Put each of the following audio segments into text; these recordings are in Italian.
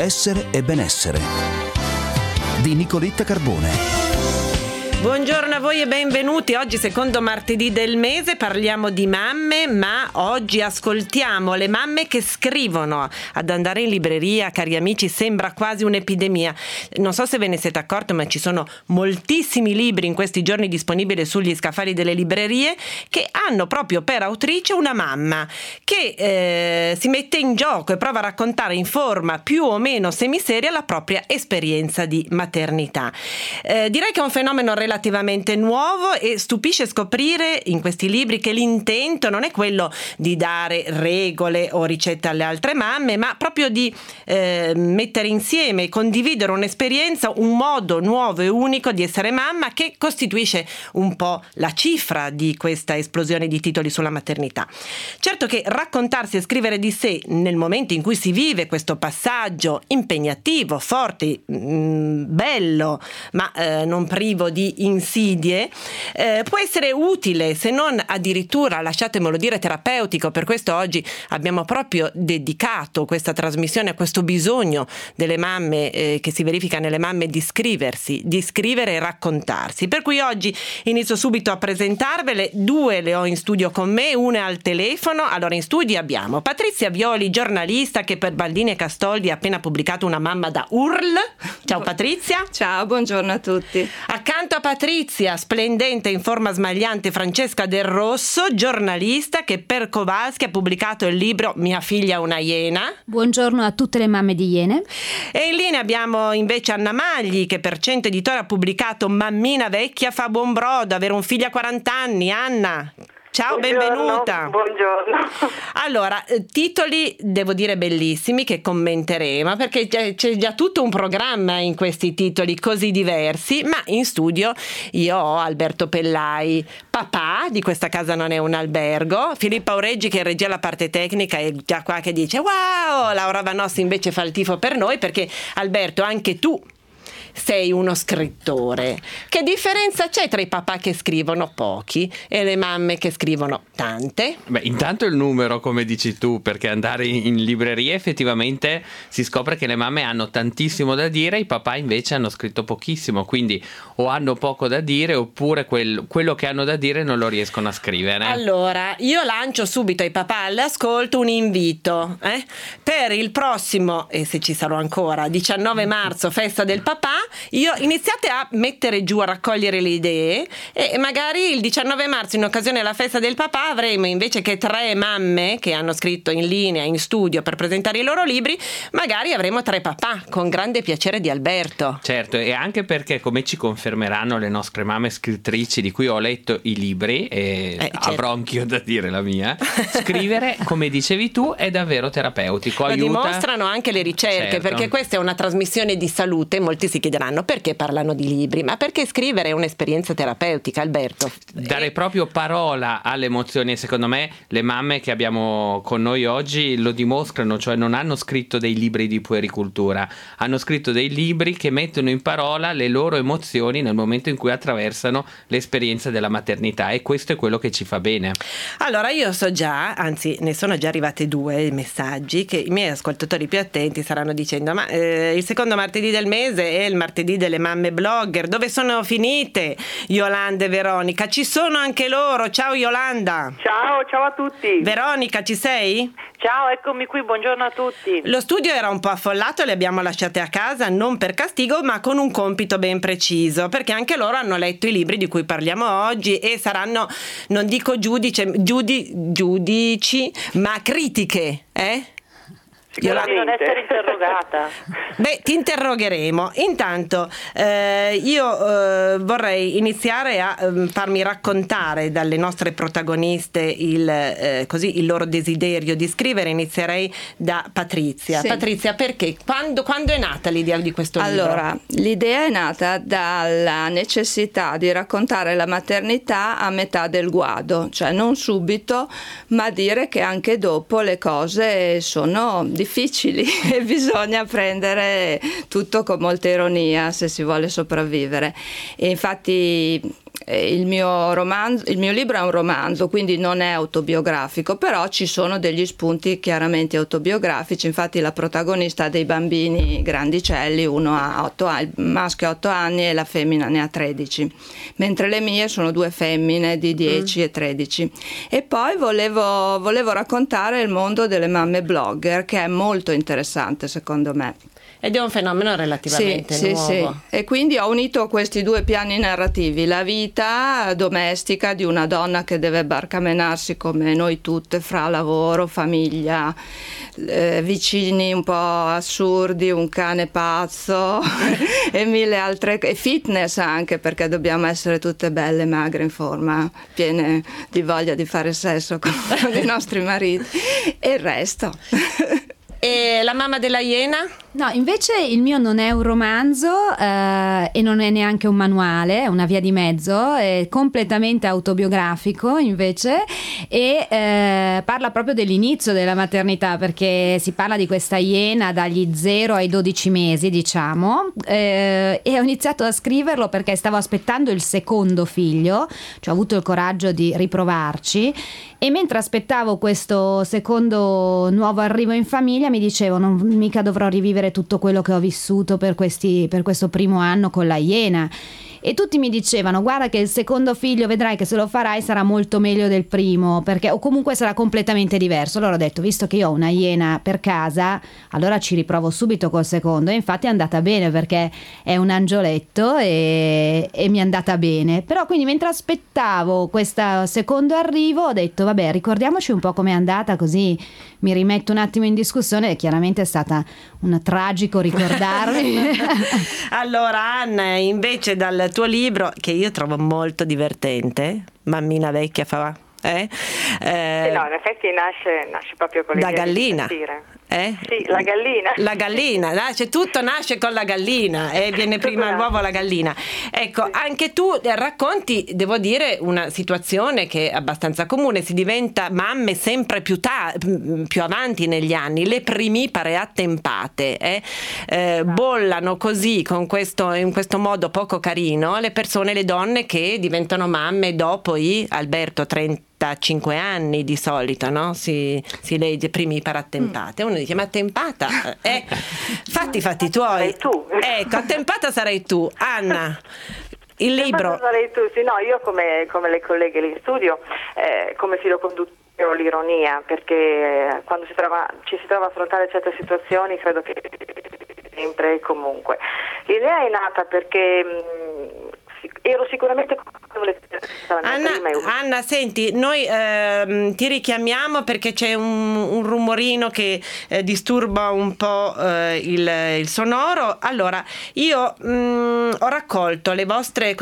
Essere e benessere di Nicoletta Carbone. Buongiorno a voi e benvenuti. Oggi, secondo martedì del mese, parliamo di mamme, ma oggi ascoltiamo le mamme che scrivono. Ad andare in libreria, cari amici, sembra quasi un'epidemia. Non so se ve ne siete accorti, ma ci sono moltissimi libri in questi giorni disponibili sugli scaffali delle librerie che hanno proprio per autrice una mamma che si mette in gioco e prova a raccontare in forma più o meno semiseria la propria esperienza di maternità. Direi che è un fenomeno relativamente nuovo e stupisce scoprire in questi libri che l'intento non è quello di dare regole o ricette alle altre mamme, ma proprio di mettere insieme e condividere un'esperienza, un modo nuovo e unico di essere mamma che costituisce un po' la cifra di questa esplosione di titoli sulla maternità. Certo che raccontarsi e scrivere di sé nel momento in cui si vive questo passaggio impegnativo, forte, bello, ma non privo di insidie, può essere utile, se non addirittura, lasciatemelo dire, terapeutico. Per questo oggi abbiamo proprio dedicato questa trasmissione a questo bisogno delle mamme che si verifica nelle mamme di scriversi, di scrivere e raccontarsi. Per cui oggi inizio subito a presentarvele. Due le ho in studio con me, una al telefono. Allora, in studio abbiamo Patrizia Violi, giornalista che per Baldini e Castoldi ha appena pubblicato Una mamma da URL. Ciao Patrizia. Ciao, buongiorno a tutti. Accanto a Patrizia, splendente in forma smagliante, Francesca Del Rosso, giornalista che per Kowalski ha pubblicato il libro Mia figlia una iena. Buongiorno a tutte le mamme di iene. E in linea abbiamo invece Anna Magli che per Cento Editore ha pubblicato Mammina vecchia fa buon brodo, avere un figlio a 40 anni. Anna, ciao, benvenuta. Buongiorno. Allora, titoli devo dire bellissimi che commenteremo perché c'è già tutto un programma in questi titoli così diversi, ma in studio io ho Alberto Pellai, papà di Questa casa non è un albergo, Filippo Aureggi che regia la parte tecnica è già qua che dice wow, Laura Vanossi invece fa il tifo per noi perché Alberto anche tu sei uno scrittore. Che differenza c'è tra i papà che scrivono pochi e le mamme che scrivono tante? Beh, intanto il numero, come dici tu, perché andare in libreria effettivamente si scopre che le mamme hanno tantissimo da dire, i papà invece hanno scritto pochissimo, quindi o hanno poco da dire oppure quello che hanno da dire non lo riescono a scrivere. Allora, io lancio subito ai papà all'ascolto un invito per il prossimo, e se ci sarò ancora, 19 marzo, festa del papà. Iniziate a mettere giù, a raccogliere le idee e magari il 19 marzo, in occasione della festa del papà, avremo invece che 3 mamme che hanno scritto in linea, in studio per presentare i loro libri, magari avremo 3 papà, con grande piacere di Alberto. Certo, e anche perché, come ci confermeranno le nostre mamme scrittrici di cui ho letto i libri e certo, avrò anch'io da dire la mia, scrivere, come dicevi tu, è davvero terapeutico. Lo aiuta. dimostrano anche le ricerche, Certo. perché questa è una trasmissione di salute. Molti si chiederanno perché parlano di libri, ma perché scrivere è un'esperienza terapeutica, Alberto. Dare proprio parola alle emozioni, e secondo me le mamme che abbiamo con noi oggi lo dimostrano, cioè non hanno scritto dei libri di puericultura, hanno scritto dei libri che mettono in parola le loro emozioni nel momento in cui attraversano l'esperienza della maternità, e questo è quello che ci fa bene. Allora, io so già, anzi ne sono già arrivate 2 messaggi che i miei ascoltatori più attenti staranno dicendo: ma il secondo martedì del mese è il martedì delle mamme blogger, dove sono finite Yolanda e Veronica? Ci sono anche loro. Ciao Yolanda. Ciao a tutti. Veronica, ci sei? Ciao, eccomi qui, buongiorno a tutti. Lo studio era un po' affollato, le abbiamo lasciate a casa non per castigo ma con un compito ben preciso, perché anche loro hanno letto i libri di cui parliamo oggi e saranno, non dico giudici, ma critiche, Sicuramente. Non essere interrogata. Beh, ti interrogheremo. Intanto io vorrei iniziare a farmi raccontare dalle nostre protagoniste il loro desiderio di scrivere. Inizierei da Patrizia. Sì. Patrizia, perché? Quando è nata l'idea di questo libro? Allora, l'idea è nata dalla necessità di raccontare la maternità a metà del guado, cioè non subito, ma dire che anche dopo le cose sono difficili e bisogna prendere tutto con molta ironia se si vuole sopravvivere. E infatti il mio libro è un romanzo, quindi non è autobiografico, però ci sono degli spunti chiaramente autobiografici. Infatti la protagonista ha dei bambini grandicelli, uno ha 8 anni, il maschio ha 8 anni e la femmina ne ha 13, mentre le mie sono 2 femmine di 10 e 13. E poi volevo raccontare il mondo delle mamme blogger, che è molto interessante secondo me. Ed è un fenomeno relativamente nuovo. Sì. E quindi ho unito questi 2 piani narrativi: la vita domestica di una donna che deve barcamenarsi come noi tutte fra lavoro, famiglia, vicini un po' assurdi, un cane pazzo e 1000 altre, e fitness anche, perché dobbiamo essere tutte belle, magre, in forma, piene di voglia di fare sesso con i nostri mariti, e il resto. E La mamma della iena? No, invece il mio non è un romanzo e non è neanche un manuale, è una via di mezzo, è completamente autobiografico invece, e parla proprio dell'inizio della maternità, perché si parla di questa iena dagli 0 ai 12 mesi, diciamo, e ho iniziato a scriverlo perché stavo aspettando il secondo figlio, cioè ho avuto il coraggio di riprovarci, e mentre aspettavo questo secondo nuovo arrivo in famiglia mi dicevo: non mica dovrò rivivere tutto quello che ho vissuto per questo primo anno con la iena. E tutti mi dicevano: guarda che il secondo figlio, vedrai che se lo farai sarà molto meglio del primo, perché o comunque sarà completamente diverso. Allora ho detto: visto che io ho una iena per casa, allora ci riprovo subito col secondo. E infatti è andata bene, perché è un angioletto e mi è andata bene. Però quindi mentre aspettavo questo secondo arrivo ho detto: vabbè, ricordiamoci un po' com'è andata, così mi rimetto un attimo in discussione. E chiaramente è stata un tragico ricordarmi. Allora Anna, invece dal tuo libro, che io trovo molto divertente, Mammina vecchia fa... Sì, no, in effetti nasce proprio con l'idea da gallina. Sì, la gallina. La gallina, tutto nasce con la gallina e viene prima l'uovo la gallina. Ecco, sì. Anche tu racconti, devo dire, una situazione che è abbastanza comune: si diventa mamme sempre più avanti negli anni, le primipare attempate bollano così in questo modo poco carino le persone, le donne che diventano mamme dopo Alberto 35 anni di solito, no? Si legge primipare attempate. Uno dice: ma attempata? Fatti i fatti tuoi. Sarai tu. Ecco, attempata sarai tu. Anna, il libro. Sarei tu, sì, no, io come le colleghe lì in studio, come filo conduttore l'ironia, perché quando ci si trova a affrontare certe situazioni, credo che sempre e comunque. L'idea è nata perché ero sicuramente Anna, senti, noi ti richiamiamo perché c'è un rumorino che disturba un po' il sonoro. Allora, io ho raccolto le vostre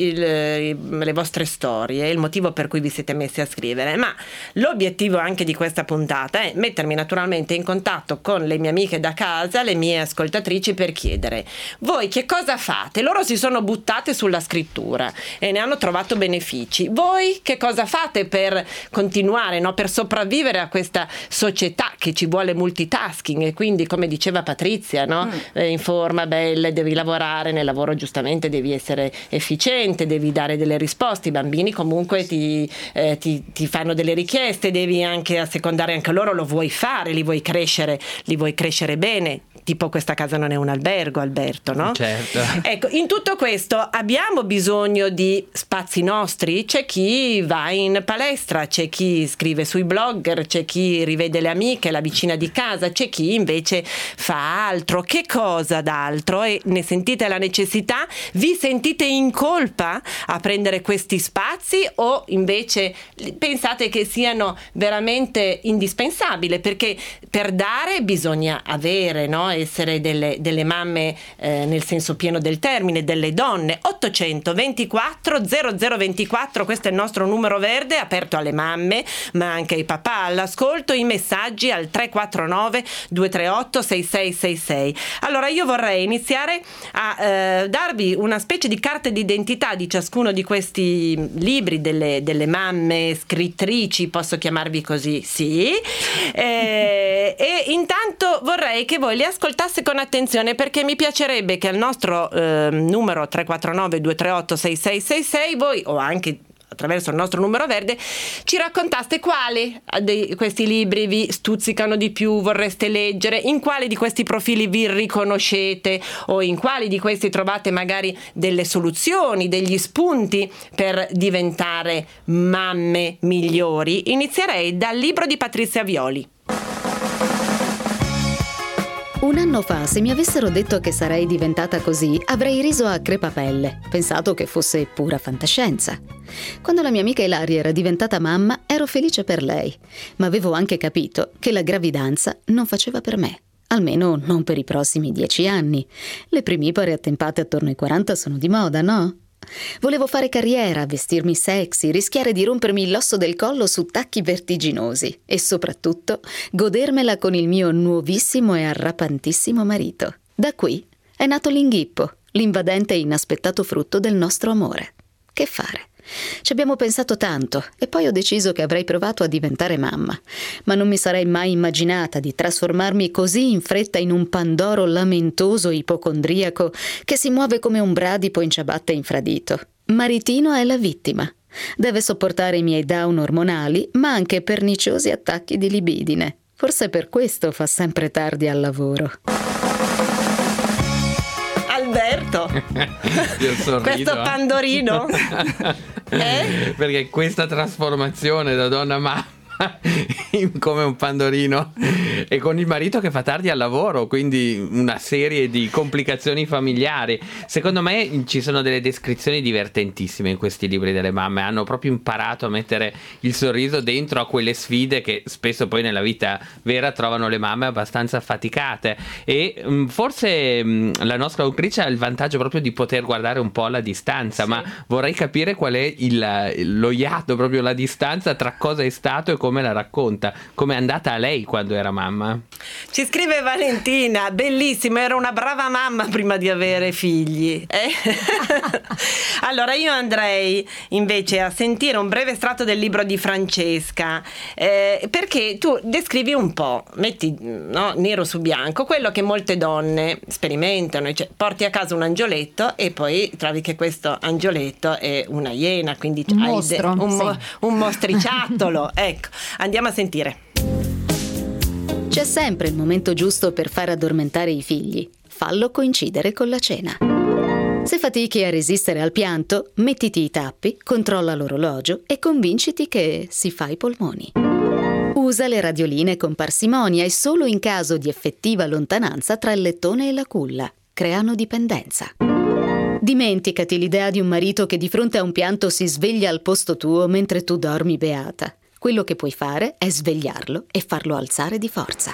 storie, il motivo per cui vi siete messi a scrivere, ma l'obiettivo anche di questa puntata è mettermi naturalmente in contatto con le mie amiche da casa, le mie ascoltatrici, per chiedere: voi che cosa fate? Loro si sono buttate sulla scrittura e ne hanno trovato benefici. Voi che cosa fate per continuare, no? Per sopravvivere a questa società che ci vuole multitasking, e quindi, come diceva Patrizia, no? In forma, belle, devi lavorare, nel lavoro giustamente devi essere efficiente, devi dare delle risposte, i bambini comunque ti fanno delle richieste, devi anche assecondare anche loro, lo vuoi fare, li vuoi crescere bene. Tipo, questa casa non è un albergo, Alberto, no? Certo. Ecco, in tutto questo abbiamo bisogno di spazi nostri. C'è chi va in palestra, c'è chi scrive sui blogger, c'è chi rivede le amiche, la vicina di casa, c'è chi invece fa altro. Che cosa d'altro? E ne sentite la necessità? Vi sentite in colpa a prendere questi spazi, o invece pensate che siano veramente indispensabili? Perché per dare bisogna avere, no? Essere delle mamme nel senso pieno del termine, delle donne. 824 0024, questo è il nostro numero verde, aperto alle mamme ma anche ai papà all'ascolto. I messaggi al 349 238 6666. Allora, io vorrei iniziare a darvi una specie di carte d'identità di ciascuno di questi libri delle mamme scrittrici, posso chiamarvi così? Sì. E intanto vorrei che voi li ascoltaste ascoltasse con attenzione, perché mi piacerebbe che al nostro numero 349 238 6666 voi, o anche attraverso il nostro numero verde, ci raccontaste quali di questi libri vi stuzzicano di più, vorreste leggere, in quali di questi profili vi riconoscete, o in quali di questi trovate magari delle soluzioni, degli spunti per diventare mamme migliori. Inizierei dal libro di Patrizia Violi. Un anno fa, se mi avessero detto che sarei diventata così, avrei riso a crepapelle, pensato che fosse pura fantascienza. Quando la mia amica Ilaria era diventata mamma, ero felice per lei, ma avevo anche capito che la gravidanza non faceva per me. Almeno non per i prossimi 10 anni. Le primipare attempate attorno ai 40 sono di moda, no? Volevo fare carriera, vestirmi sexy, rischiare di rompermi l'osso del collo su tacchi vertiginosi e soprattutto godermela con il mio nuovissimo e arrapantissimo marito. Da qui è nato l'inghippo, l'invadente e inaspettato frutto del nostro amore. Che fare? Ci abbiamo pensato tanto e poi ho deciso che avrei provato a diventare mamma, ma non mi sarei mai immaginata di trasformarmi così in fretta in un pandoro lamentoso ipocondriaco che si muove come un bradipo in ciabatte infradito. Maritino è la vittima. Deve sopportare i miei down ormonali, ma anche perniciosi attacchi di libidine. Forse per questo fa sempre tardi al lavoro. Alberto, questo pandorino perché questa trasformazione da donna mamma come un pandorino e con il marito che fa tardi al lavoro, quindi una serie di complicazioni familiari. Secondo me ci sono delle descrizioni divertentissime in questi libri delle mamme, hanno proprio imparato a mettere il sorriso dentro a quelle sfide che spesso poi nella vita vera trovano le mamme abbastanza affaticate, e forse la nostra autrice ha il vantaggio proprio di poter guardare un po' alla distanza, sì. Ma vorrei capire qual è lo iato, proprio la distanza tra cosa è stato e come la racconta, come è andata a lei quando era mamma. Ci scrive Valentina, bellissimo, era una brava mamma prima di avere figli. Allora io andrei invece a sentire un breve estratto del libro di Francesca, perché tu descrivi un po', metti nero su bianco, quello che molte donne sperimentano, cioè porti a casa un angioletto e poi trovi che questo angioletto è una iena, quindi un mostro, un mostriciattolo. Ecco, andiamo a sentire. C'è sempre il momento giusto per far addormentare i figli. Fallo coincidere con la cena. Se fatichi a resistere al pianto, mettiti i tappi, controlla l'orologio e convinciti che si fa i polmoni. Usa le radioline con parsimonia e solo in caso di effettiva lontananza tra il lettone e la culla. Creano dipendenza. Dimenticati l'idea di un marito che di fronte a un pianto si sveglia al posto tuo mentre tu dormi beata. Quello che puoi fare è svegliarlo e farlo alzare di forza.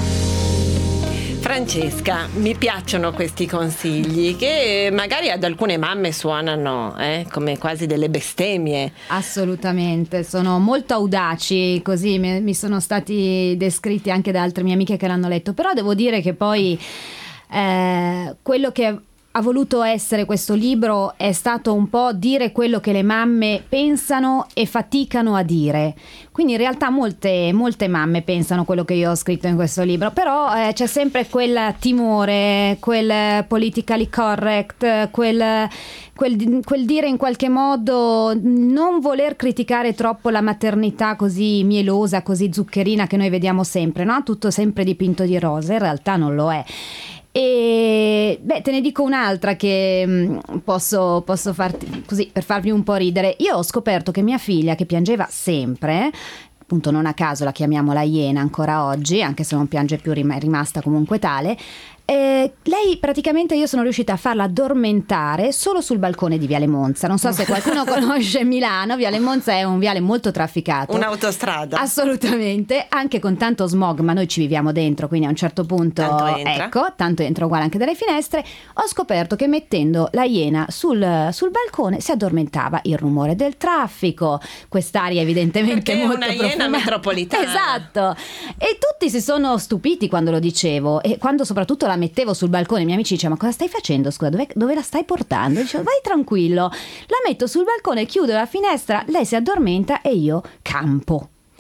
Francesca, mi piacciono questi consigli che magari ad alcune mamme suonano come quasi delle bestemmie. Assolutamente, sono molto audaci, così mi sono stati descritti anche da altre mie amiche che l'hanno letto, però devo dire che poi quello che ha voluto essere questo libro è stato un po' dire quello che le mamme pensano e faticano a dire. Quindi in realtà molte mamme pensano quello che io ho scritto in questo libro, però c'è sempre quel timore, quel politically correct, quel dire in qualche modo non voler criticare troppo la maternità così mielosa, così zuccherina che noi vediamo sempre, no? Tutto sempre dipinto di rosa, in realtà non lo è. E te ne dico un'altra che posso farti così per farvi un po' ridere. Io ho scoperto che mia figlia, che piangeva sempre, appunto non a caso la chiamiamo la iena ancora oggi, anche se non piange più, è rimasta comunque tale, lei praticamente io sono riuscita a farla addormentare solo sul balcone di Viale Monza. Non so se qualcuno conosce Milano, Viale Monza è un viale molto trafficato, un'autostrada assolutamente, anche con tanto smog, ma noi ci viviamo dentro, quindi a un certo punto tanto entra uguale anche dalle finestre. Ho scoperto che mettendo la iena sul balcone si addormentava, il rumore del traffico, quest'aria evidentemente perché molto è una iena metropolitana, esatto, e tutti si sono stupiti quando lo dicevo, e quando soprattutto la mettevo sul balcone i miei amici dicevano: ma cosa stai facendo, scusa, dove la stai portando? Dicevo: vai tranquillo, la metto sul balcone, chiudo la finestra, lei si addormenta e io campo.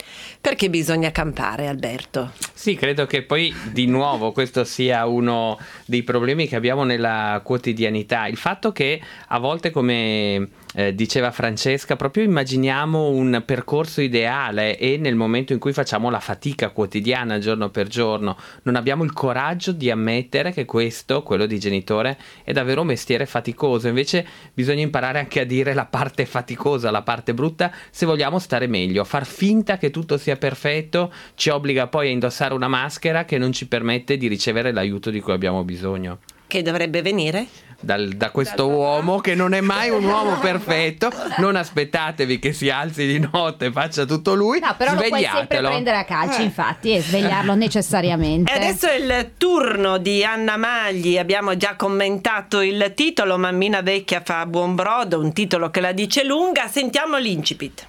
Perché bisogna campare, Alberto? Sì, credo che poi di nuovo questo sia uno dei problemi che abbiamo nella quotidianità, il fatto che a volte, come diceva Francesca, proprio immaginiamo un percorso ideale e nel momento in cui facciamo la fatica quotidiana giorno per giorno non abbiamo il coraggio di ammettere che questo, quello di genitore, è davvero un mestiere faticoso. Invece bisogna imparare anche a dire la parte faticosa, la parte brutta, se vogliamo stare meglio. Far finta che tutto sia perfetto ci obbliga poi a indossare una maschera che non ci permette di ricevere l'aiuto di cui abbiamo bisogno. Che dovrebbe venire? Da questo uomo che non è mai un uomo perfetto. Non aspettatevi che si alzi di notte e faccia tutto lui. No, però lo puoi sempre prendere a calci, infatti, e svegliarlo necessariamente. E adesso è il turno di Anna Magli. Abbiamo già commentato il titolo, Mammina vecchia fa buon brodo, un titolo che la dice lunga. Sentiamo l'incipit.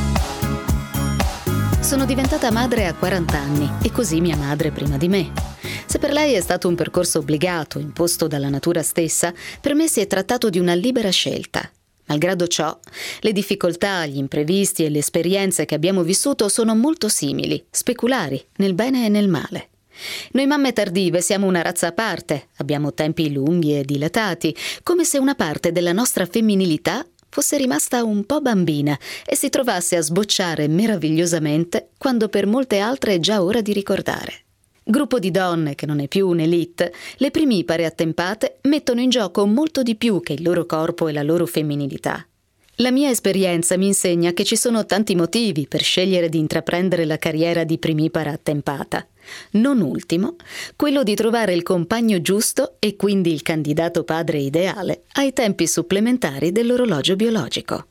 Sono diventata madre a 40 anni e così mia madre prima di me. Se per lei è stato un percorso obbligato, imposto dalla natura stessa, per me si è trattato di una libera scelta. Malgrado ciò, le difficoltà, gli imprevisti e le esperienze che abbiamo vissuto sono molto simili, speculari, nel bene e nel male. Noi mamme tardive siamo una razza a parte, abbiamo tempi lunghi e dilatati, come se una parte della nostra femminilità fosse rimasta un po' bambina e si trovasse a sbocciare meravigliosamente quando per molte altre è già ora di ricordare. Gruppo di donne che non è più un'elite, le primipare attempate mettono in gioco molto di più che il loro corpo e la loro femminilità. La mia esperienza mi insegna che ci sono tanti motivi per scegliere di intraprendere la carriera di primipara attempata. Non ultimo, quello di trovare il compagno giusto e quindi il candidato padre ideale ai tempi supplementari dell'orologio biologico.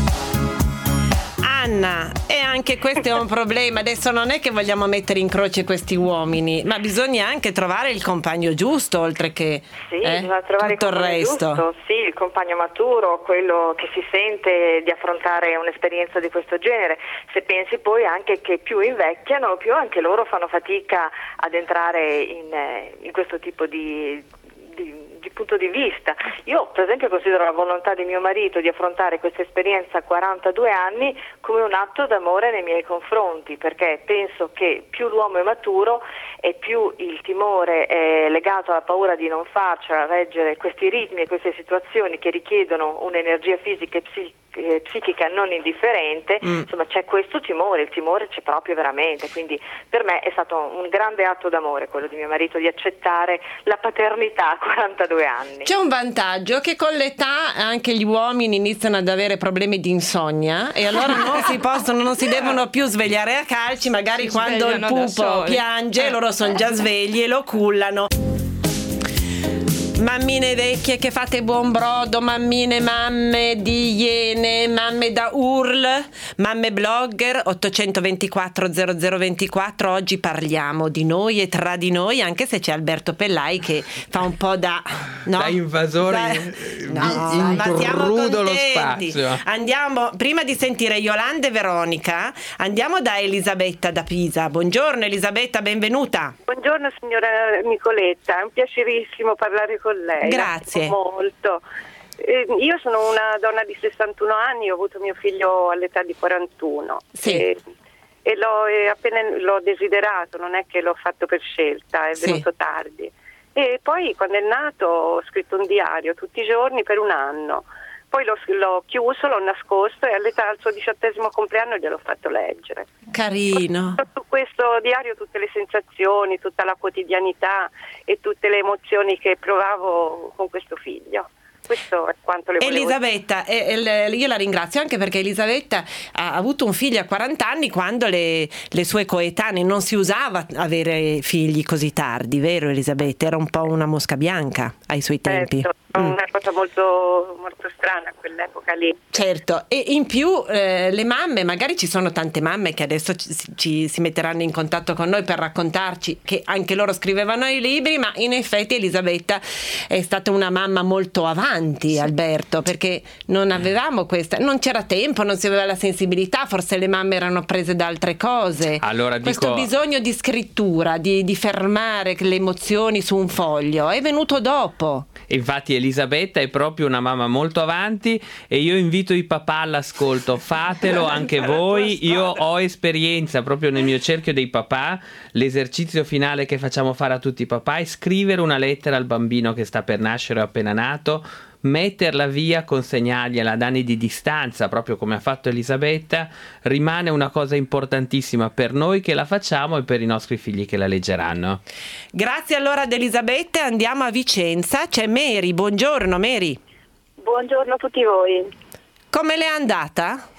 Anna, e anche questo è un problema. Adesso non è che vogliamo mettere in croce questi uomini, ma bisogna anche trovare il compagno giusto, oltre che bisogna trovare tutto il resto. Giusto. Sì, il compagno maturo, quello che si sente di affrontare un'esperienza di questo genere. Se pensi poi anche che più invecchiano, più anche loro fanno fatica ad entrare in questo tipo di punto di vista. Io per esempio considero la volontà di mio marito di affrontare questa esperienza a 42 anni come un atto d'amore nei miei confronti, perché penso che più l'uomo è maturo e più il timore è legato alla paura di non farcela reggere questi ritmi e queste situazioni che richiedono un'energia fisica e psichica non indifferente. Insomma, c'è questo timore, il timore c'è proprio veramente, quindi per me è stato un grande atto d'amore quello di mio marito di accettare la paternità a 42 anni. C'è un vantaggio, che con l'età anche gli uomini iniziano ad avere problemi di insonnia e allora non si devono più svegliare a calci, magari quando il pupo piange loro sono già svegli e lo cullano. Mammine vecchie che fate buon brodo, mamme di Iene, mamme da URL, mamme blogger 824 0024. Oggi parliamo di noi e tra di noi, anche se c'è Alberto Pellai che fa un po' da invasore, intrudo lo spazio. Andiamo, prima di sentire Yolanda e Veronica, andiamo da Elisabetta da Pisa. Buongiorno Elisabetta, benvenuta. Buongiorno signora Nicoletta, è un piacerissimo parlare con lei. Grazie. Molto. Io sono una donna di 61 anni, ho avuto mio figlio all'età di 41. Sì. E appena l'ho desiderato, non è che l'ho fatto per scelta, è venuto tardi. E poi quando è nato ho scritto un diario tutti i giorni per un anno. Poi l'ho chiuso, l'ho nascosto e all'età al suo 18° compleanno gliel'ho fatto leggere. Carino. Su questo diario tutte le sensazioni, tutta la quotidianità e tutte le emozioni che provavo con questo figlio. Questo è quanto le volevo Elisabetta, io la ringrazio anche perché Elisabetta ha avuto un figlio a 40 anni quando le sue coetanee non si usava avere figli così tardi, vero Elisabetta? Era un po' una mosca bianca ai suoi tempi. Una cosa molto, molto strana a quell'epoca lì. Certo, e in più le mamme, magari ci sono tante mamme che adesso si metteranno in contatto con noi per raccontarci che anche loro scrivevano i libri, ma in effetti Elisabetta è stata una mamma molto avanti, Alberto, perché non avevamo non c'era tempo, non si aveva la sensibilità, forse le mamme erano prese da altre cose. Allora, questo bisogno di scrittura, di fermare le emozioni su un foglio è venuto dopo. Infatti Elisabetta è proprio una mamma molto avanti e io invito i papà all'ascolto, fatelo anche voi. Io ho esperienza proprio nel mio cerchio dei papà. L'esercizio finale che facciamo fare a tutti i papà è scrivere una lettera al bambino che sta per nascere o appena nato, metterla via, consegnargliela ad anni di distanza, proprio come ha fatto Elisabetta. Rimane una cosa importantissima per noi che la facciamo e per i nostri figli che la leggeranno. Grazie allora ad Elisabetta, andiamo a Vicenza, c'è Mary. Buongiorno Mary. Buongiorno a tutti voi. Come le è andata?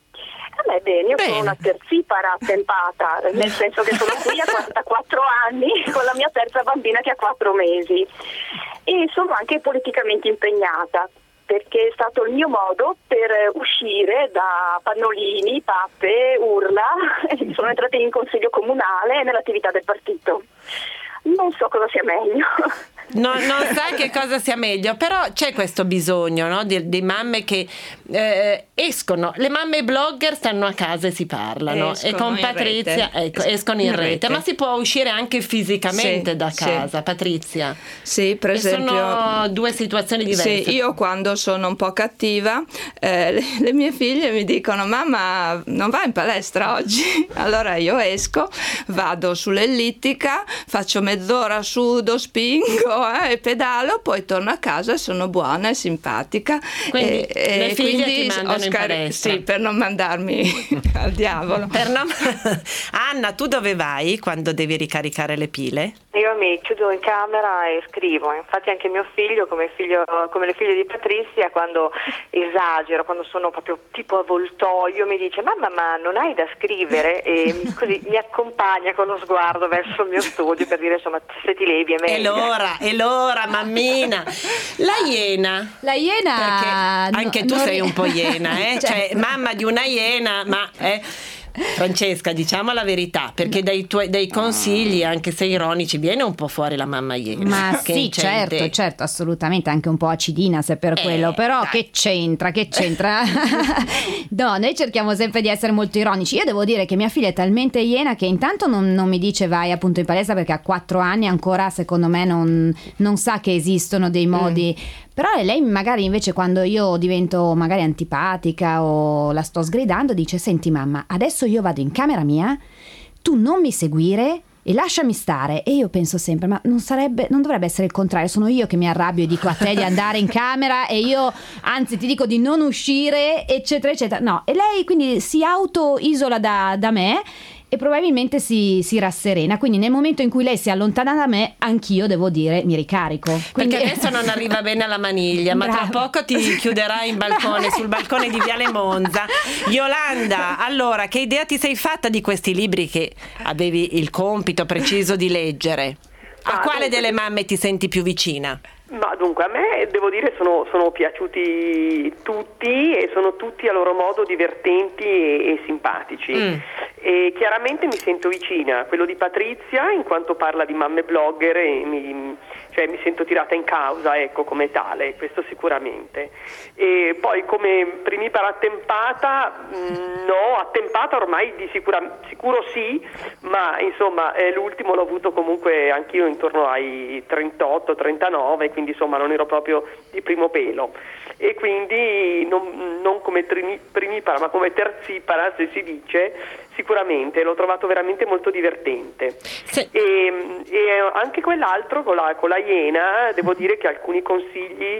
Bene, io sono una terzipara attempata, nel senso che sono qui a 44 anni con la mia terza bambina che ha 4 mesi e sono anche politicamente impegnata, perché è stato il mio modo per uscire da pannolini, pappe, urla, e sono entrata in consiglio comunale e nell'attività del partito. Non so cosa sia meglio. Non sa che cosa sia meglio, però c'è questo bisogno, no? di mamme che escono, le mamme blogger stanno a casa e si parlano, escono e con Patrizia escono in rete, ma si può uscire anche fisicamente da casa, Patrizia? Sì, per esempio sono due situazioni diverse. Sì, io quando sono un po' cattiva le mie figlie mi dicono: mamma, non vai in palestra oggi? Allora io esco, vado sull'ellittica, faccio mezz'ora, sudo, spingo e pedalo, poi torno a casa e sono buona e simpatica. Quindi le figlie ti mandano in palestra? Sì, per non mandarmi al diavolo. Anna, tu dove vai quando devi ricaricare le pile? Io mi chiudo in camera e scrivo. Infatti anche mio figlio, come le figlie di Patrizia, quando esagero, quando sono proprio tipo avvoltoio, mi dice: mamma, ma non hai da scrivere? E così mi accompagna con lo sguardo verso il mio studio per dire: insomma, se ti levi è meglio. E l'ora, mammina. La iena. Perché anche tu sei un po' iena, cioè mamma di una iena, ma Francesca, diciamo la verità, perché dai consigli, anche se ironici, viene un po' fuori la mamma iena. Ma sì, certo, assolutamente, anche un po' acidina se per quello, però dai. Che c'entra? No, noi cerchiamo sempre di essere molto ironici. Io devo dire che mia figlia è talmente iena che intanto non mi dice vai appunto in palestra, perché a 4 anni ancora secondo me non sa che esistono dei modi. Però lei magari invece, quando io divento magari antipatica o la sto sgridando, dice: senti mamma, adesso io vado in camera mia, tu non mi seguire e lasciami stare. E io penso sempre: ma non dovrebbe essere il contrario, sono io che mi arrabbio e dico a te di andare in camera e io anzi ti dico di non uscire, eccetera eccetera. No, e lei quindi si auto-isola da me e probabilmente si rasserena. Quindi nel momento in cui lei si allontana da me, anch'io devo dire mi ricarico. Quindi... Perché adesso non arriva bene alla maniglia, ma tra poco ti chiuderai in balcone, sul balcone di Viale Monza. Yolanda, allora, che idea ti sei fatta di questi libri che avevi il compito preciso di leggere? A quale delle mamme ti senti più vicina? Ma dunque, a me devo dire sono piaciuti tutti e sono tutti a loro modo divertenti e simpatici. E chiaramente mi sento vicina a quello di Patrizia, in quanto parla di mamme blogger e mi sento tirata in causa, ecco, come tale, questo sicuramente. E poi come primipara attempata, no, attempata ormai di sicuro sì, ma insomma l'ultimo l'ho avuto comunque anch'io intorno ai 38-39, quindi insomma non ero proprio di primo pelo. E quindi non come primipara ma come terzipara, se si dice, sicuramente l'ho trovato veramente molto divertente. Sì. E anche quell'altro con la iena, devo dire che alcuni consigli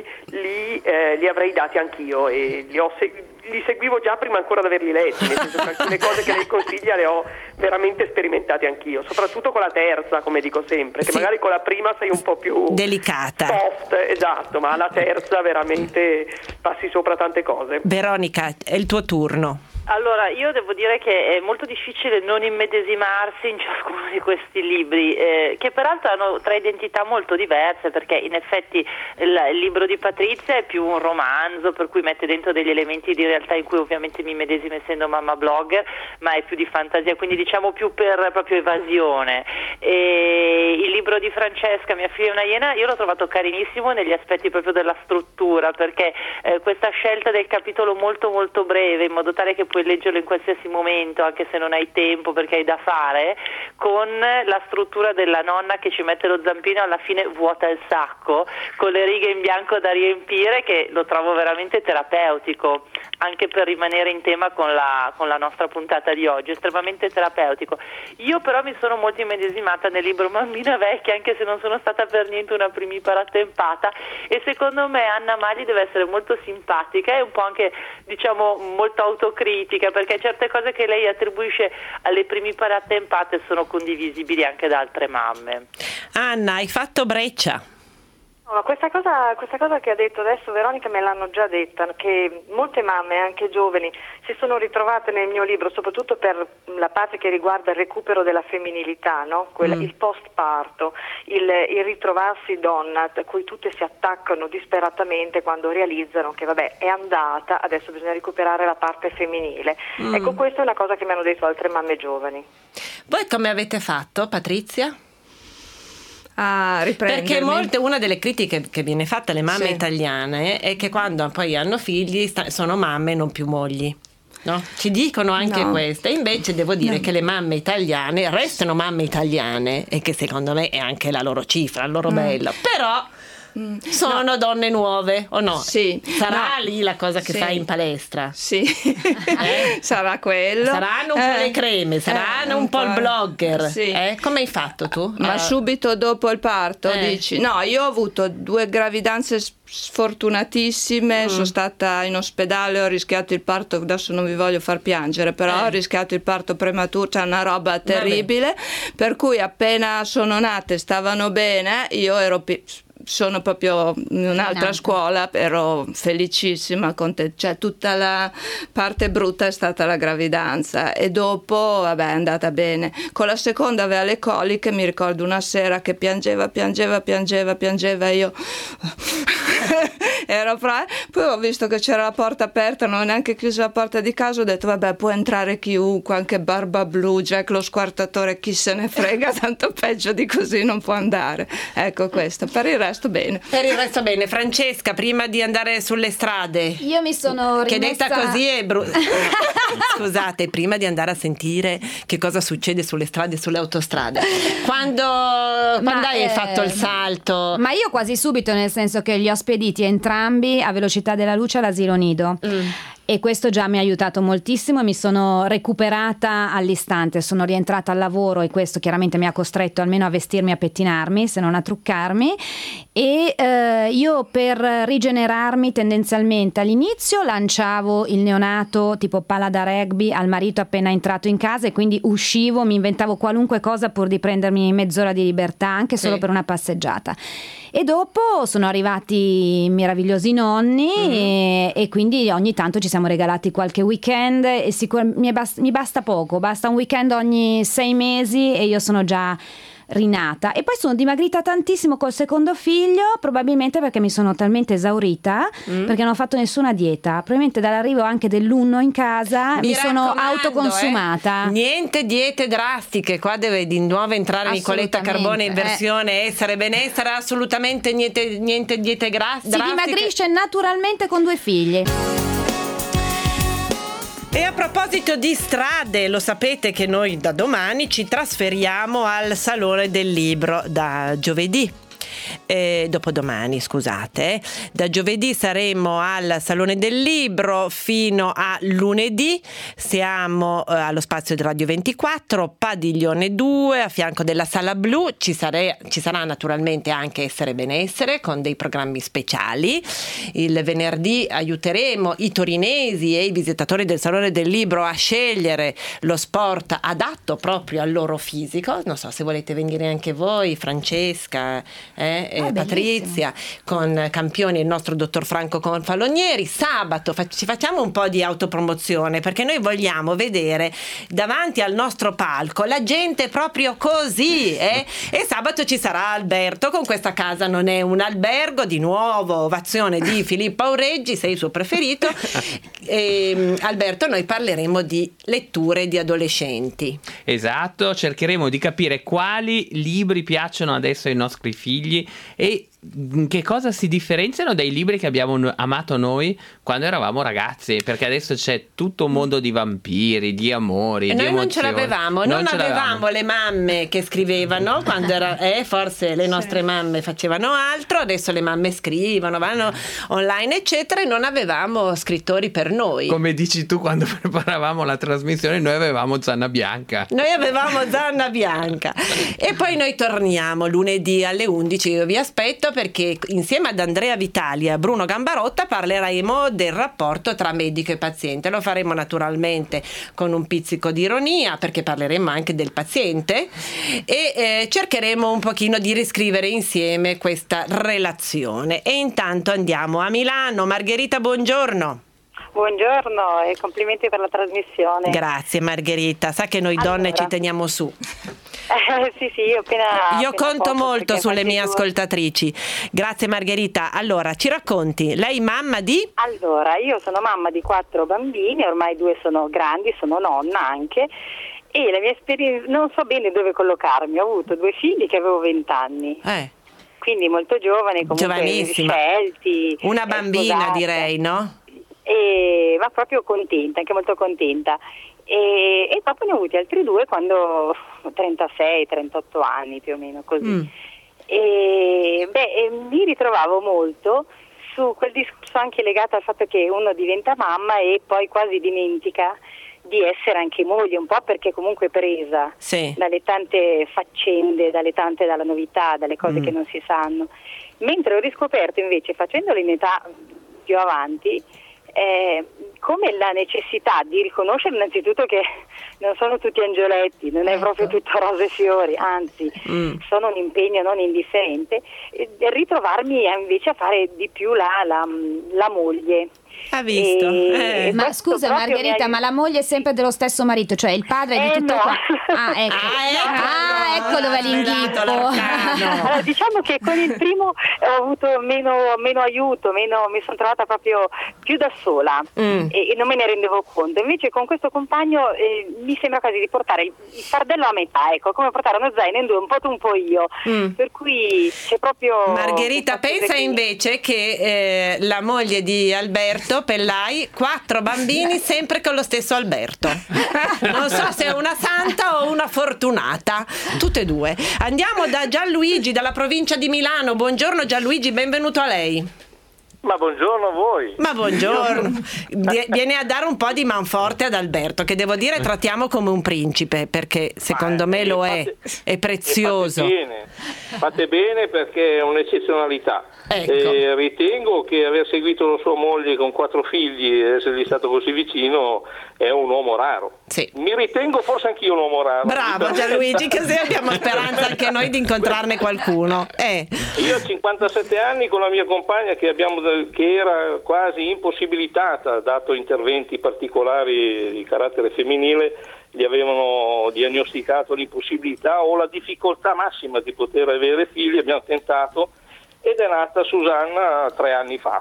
li avrei dati anch'io e li seguivo già prima ancora di averli letti, nel senso che alcune cose che lei consiglia le ho veramente sperimentate anch'io, soprattutto con la terza, come dico sempre, che magari con la prima sei un po' più delicata, soft, esatto, ma alla terza veramente passi sopra tante cose. Veronica, è il tuo turno. Allora, io devo dire che è molto difficile non immedesimarsi in ciascuno di questi libri, che peraltro hanno 3 identità molto diverse, perché in effetti il libro di Patrizia è più un romanzo, per cui mette dentro degli elementi di realtà in cui ovviamente mi immedesimo essendo mamma blogger, ma è più di fantasia, quindi diciamo più per proprio evasione. E il libro di Francesca, Mia figlia è una iena, io l'ho trovato carinissimo negli aspetti proprio della struttura, perché questa scelta del capitolo molto molto breve, in modo tale che puoi leggerlo in qualsiasi momento, anche se non hai tempo perché hai da fare, con la struttura della nonna che ci mette lo zampino, alla fine vuota il sacco, con le righe in bianco da riempire, che lo trovo veramente terapeutico, anche per rimanere in tema con la nostra puntata di oggi, estremamente terapeutico. Io però mi sono molto immedesimata nel libro Mammina Vecchia, anche se non sono stata per niente una primipara attempata, e secondo me Anna Magli deve essere molto simpatica e un po' anche, diciamo, molto autocritica, perché certe cose che lei attribuisce alle primipare attempate sono condivisibili anche da altre mamme. Anna, hai fatto breccia. No, questa cosa che ha detto adesso Veronica me l'hanno già detta, che molte mamme, anche giovani, si sono ritrovate nel mio libro, soprattutto per la parte che riguarda il recupero della femminilità, no? Il post-parto, il ritrovarsi donna, a cui tutte si attaccano disperatamente quando realizzano che vabbè è andata, adesso bisogna recuperare la parte femminile. Ecco, questa è una cosa che mi hanno detto altre mamme giovani. Voi come avete fatto, Patrizia? A riprendermi. Perché una delle critiche che viene fatta alle mamme italiane è che quando poi hanno figli sono mamme e non più mogli. No? Ci dicono anche questo, e invece devo dire che le mamme italiane restano mamme italiane, e che secondo me è anche la loro cifra, il loro bello, però sono donne nuove, o no? Sì. Sarà lì la cosa che fai in palestra? Sì. Sarà quello. Saranno un po' le creme, saranno un po' il blogger. Sì. Come hai fatto tu? Ma subito dopo il parto dici? No, io ho avuto 2 gravidanze sfortunatissime, sono stata in ospedale, ho rischiato il parto, adesso non vi voglio far piangere, però ho rischiato il parto prematuro, cioè una roba terribile, per cui appena sono nate stavano bene, io ero sono proprio in un'altra scuola, ero felicissima, cioè tutta la parte brutta è stata la gravidanza, e dopo vabbè è andata bene. Con la seconda aveva le coliche, mi ricordo una sera che piangeva, io ero poi ho visto che c'era la porta aperta, non ho neanche chiuso la porta di casa, ho detto vabbè può entrare chiunque, anche Barba Blu, Jack lo squartatore, chi se ne frega, tanto peggio di così non può andare. Ecco questo, per il resto bene. Per il resto bene. Francesca, prima di andare sulle strade, io mi sono rimessa... Che detta così è scusate, prima di andare a sentire che cosa succede sulle strade e sulle autostrade, quando hai fatto il salto? Ma io quasi subito, nel senso che li ho spediti entrambi a velocità della luce all'asilo nido. E questo già mi ha aiutato moltissimo e mi sono recuperata all'istante, sono rientrata al lavoro, e questo chiaramente mi ha costretto almeno a vestirmi, a pettinarmi, se non a truccarmi, e io per rigenerarmi tendenzialmente all'inizio lanciavo il neonato tipo palla da rugby al marito appena entrato in casa, e quindi uscivo, mi inventavo qualunque cosa pur di prendermi mezz'ora di libertà, anche solo per una passeggiata. E dopo sono arrivati i meravigliosi nonni e quindi ogni tanto ci siamo regalati qualche weekend, e mi basta poco, basta un weekend ogni 6 mesi e io sono già rinata. E poi sono dimagrita tantissimo col secondo figlio, probabilmente perché mi sono talmente esaurita, perché non ho fatto nessuna dieta, probabilmente dall'arrivo anche dell'unno in casa mi sono autoconsumata. Niente diete drastiche, qua deve di nuovo entrare Nicoletta Carbone in versione essere benessere, assolutamente niente diete drastiche. Si dimagrisce naturalmente con 2 figli. E a proposito di strade, lo sapete che noi da domani ci trasferiamo al Salone del Libro, da giovedì. Dopodomani, scusate, da giovedì saremo al Salone del Libro fino a lunedì. Siamo allo spazio di Radio 24, Padiglione 2, a fianco della Sala Blu. Ci sarà naturalmente anche Essere Benessere con dei programmi speciali. Il venerdì aiuteremo i torinesi e i visitatori del Salone del Libro a scegliere lo sport adatto proprio al loro fisico. Non so se volete venire anche voi, Francesca, Patrizia, con Campioni e il nostro dottor Franco Confalonieri. Sabato ci facciamo un po' di autopromozione, perché noi vogliamo vedere davanti al nostro palco la gente proprio così, e sabato ci sarà Alberto con Questa casa non è un albergo, di nuovo ovazione di Filippo Aureggi, sei il suo preferito. Alberto, noi parleremo di letture di adolescenti. Esatto, cercheremo di capire quali libri piacciono adesso ai nostri figli e che cosa si differenziano dai libri che abbiamo amato noi quando eravamo ragazzi, perché adesso c'è tutto un mondo di vampiri, di amori, e di noi emozioni. non ce l'avevamo, non avevamo le mamme che scrivevano quando forse le nostre mamme facevano altro, adesso le mamme scrivono, vanno online eccetera, e non avevamo scrittori per noi. Come dici tu, quando preparavamo la trasmissione noi avevamo Zanna Bianca. E poi noi torniamo lunedì alle 11, io vi aspetto, perché insieme ad Andrea Vitali e a Bruno Gambarotta parleremo del rapporto tra medico e paziente. Lo faremo naturalmente con un pizzico di ironia, perché parleremo anche del paziente, e cercheremo un pochino di riscrivere insieme questa relazione. E intanto andiamo a Milano. Margherita, buongiorno. Buongiorno e complimenti per la trasmissione. Grazie Margherita, sa che noi donne ci teniamo su. Sì, io conto molto sulle mie ascoltatrici. Grazie Margherita. Allora, ci racconti, lei mamma di? Allora, io sono mamma di 4 bambini, ormai 2 sono grandi, sono nonna anche, e la mia esperienza, non so bene dove collocarmi. Ho avuto 2 figli che avevo 20 anni. Quindi molto giovani, comunque giovanissima, scelti, una bambina sposate. Direi, no? Ma proprio contenta, anche molto contenta. E poi ne ho avuti altri 2 quando 36-38 anni più o meno, così. Mi ritrovavo molto su quel discorso, anche legato al fatto che uno diventa mamma e poi quasi dimentica di essere anche moglie, un po' perché comunque presa dalle tante faccende, dalla novità, dalle cose che non si sanno. Mentre ho riscoperto invece, facendolo in età più avanti, come la necessità di riconoscere innanzitutto che non sono tutti angioletti, non è proprio tutto rose e fiori, anzi sono un impegno non indifferente, e ritrovarmi invece a fare di più la moglie. Ha visto? Ma scusa Margherita, ma la moglie è sempre dello stesso marito, cioè il padre di tutto qua. Ecco dove è l'inghippo. Allora, diciamo che con il primo ho avuto meno aiuto, mi sono trovata proprio più da sola e non me ne rendevo conto. Invece con questo compagno mi sembra quasi di portare il fardello a metà, ecco, come portare uno zaino in 2, un po' tu un po' io. Per cui c'è proprio... Margherita, pensa invece che la moglie di Alberto Pellai, 4 bambini sempre con lo stesso Alberto. Non so se è una santa o una fortunata, tutte e 2. Andiamo da Gianluigi, dalla provincia di Milano. Buongiorno Gianluigi, benvenuto a lei. Ma buongiorno a voi. Ma buongiorno. Viene a dare un po' di manforte ad Alberto, che devo dire trattiamo come un principe, perché secondo me lo è prezioso. Fate bene perché è un'eccezionalità. Ecco. Ritengo che aver seguito sua moglie con 4 figli e essergli stato così vicino è un uomo raro. Mi ritengo forse anch'io un uomo raro. Bravo Gianluigi, così abbiamo speranza anche noi di incontrarne qualcuno. Io ho 57 anni con la mia compagna che era quasi impossibilitata, dato interventi particolari di carattere femminile, gli avevano diagnosticato l'impossibilità o la difficoltà massima di poter avere figli. Abbiamo tentato ed è nata Susanna 3 anni fa.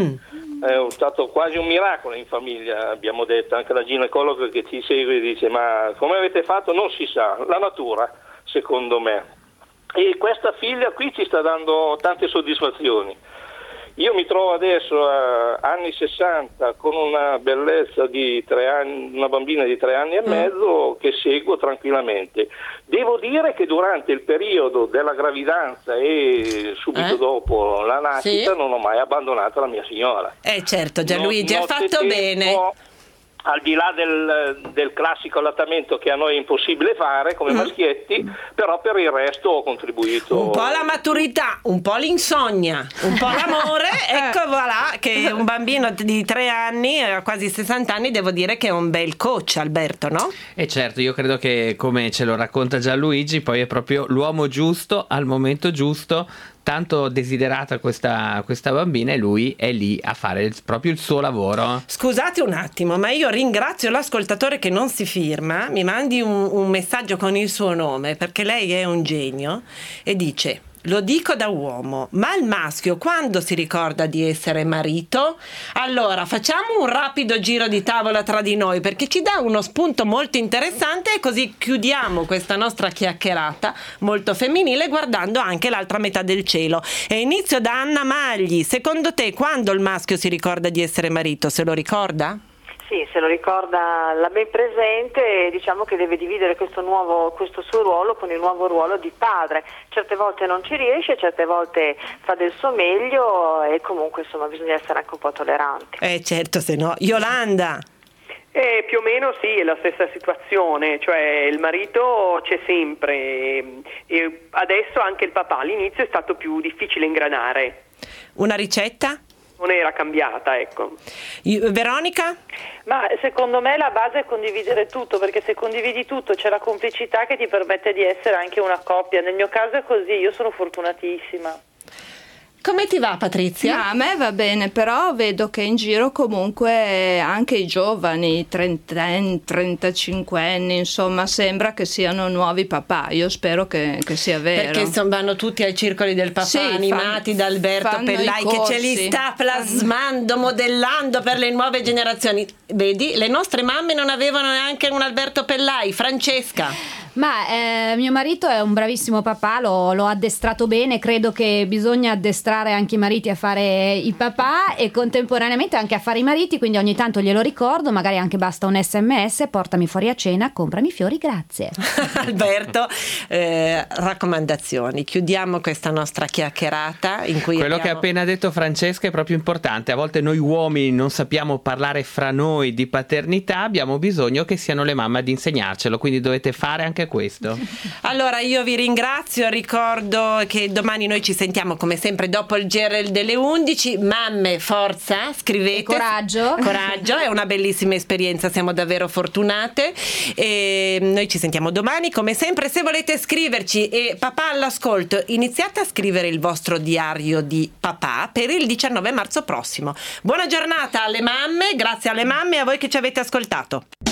È stato quasi un miracolo in famiglia, abbiamo detto. Anche la ginecologa che ci segue dice: ma come avete fatto? Non si sa, la natura, secondo me. E questa figlia qui ci sta dando tante soddisfazioni. Io mi trovo adesso a anni 60 con una bellezza di 3 anni, una bambina di 3 anni e mezzo che seguo tranquillamente. Devo dire che durante il periodo della gravidanza e subito dopo la nascita non ho mai abbandonato la mia signora. Certo Gianluigi, ha fatto bene. Al di là del classico allattamento che a noi è impossibile fare come maschietti, però per il resto ho contribuito. Un po' la maturità, un po' l'insonnia, un po' l'amore. Ecco voilà, che un bambino di 3 anni, quasi 60 anni, devo dire che è un bel coach Alberto, no? E certo, io credo che, come ce lo racconta Gianluigi, poi è proprio l'uomo giusto al momento giusto. tanto desiderata questa bambina, e lui è lì a fare proprio il suo lavoro. Scusate un attimo, ma io ringrazio l'ascoltatore che non si firma, mi mandi un messaggio con il suo nome, perché lei è un genio, e dice: lo dico da uomo, ma il maschio quando si ricorda di essere marito? Allora facciamo un rapido giro di tavola tra di noi, perché ci dà uno spunto molto interessante, e così chiudiamo questa nostra chiacchierata molto femminile guardando anche l'altra metà del cielo. E inizio da Anna Magli. Secondo te quando il maschio si ricorda di essere marito? Se lo ricorda? Sì, se lo ricorda, l'ha ben presente, e diciamo che deve dividere questo suo ruolo con il nuovo ruolo di padre. Certe volte non ci riesce, certe volte fa del suo meglio, e comunque insomma bisogna essere anche un po' tolleranti. Certo, se no. Yolanda? Più o meno sì, è la stessa situazione, cioè il marito c'è sempre, e adesso anche il papà. All'inizio è stato più difficile ingranare. Una ricetta? Non era cambiata, ecco. Veronica? Ma secondo me la base è condividere tutto, perché se condividi tutto c'è la complicità che ti permette di essere anche una coppia. Nel mio caso è così, io sono fortunatissima. Come ti va, Patrizia? No, a me va bene, però vedo che in giro comunque anche i giovani, 30, 35 anni, insomma, sembra che siano nuovi papà. Io spero che sia vero. Perché vanno tutti ai circoli del papà, sì, animati da Alberto Pellai, che ce li sta plasmando, modellando per le nuove generazioni. Vedi, le nostre mamme non avevano neanche un Alberto Pellai. Francesca? Ma mio marito è un bravissimo papà, l'ho addestrato bene. Credo che bisogna addestrare anche i mariti a fare i papà e contemporaneamente anche a fare i mariti, quindi ogni tanto glielo ricordo, magari anche basta un SMS: portami fuori a cena, comprami fiori, grazie. Alberto, raccomandazioni. Chiudiamo questa nostra chiacchierata in cui quello che ha appena detto Francesca è proprio importante. A volte noi uomini non sappiamo parlare fra noi di paternità, abbiamo bisogno che siano le mamme ad insegnarcelo, quindi dovete fare anche questo. Allora io vi ringrazio, ricordo che domani noi ci sentiamo come sempre dopo il GR delle 11. Mamme, forza, scrivete. E coraggio, è una bellissima esperienza, siamo davvero fortunate, e noi ci sentiamo domani come sempre. Se volete scriverci, e papà all'ascolto, iniziate a scrivere il vostro diario di papà per il 19 marzo prossimo. Buona giornata alle mamme, grazie alle mamme e a voi che ci avete ascoltato.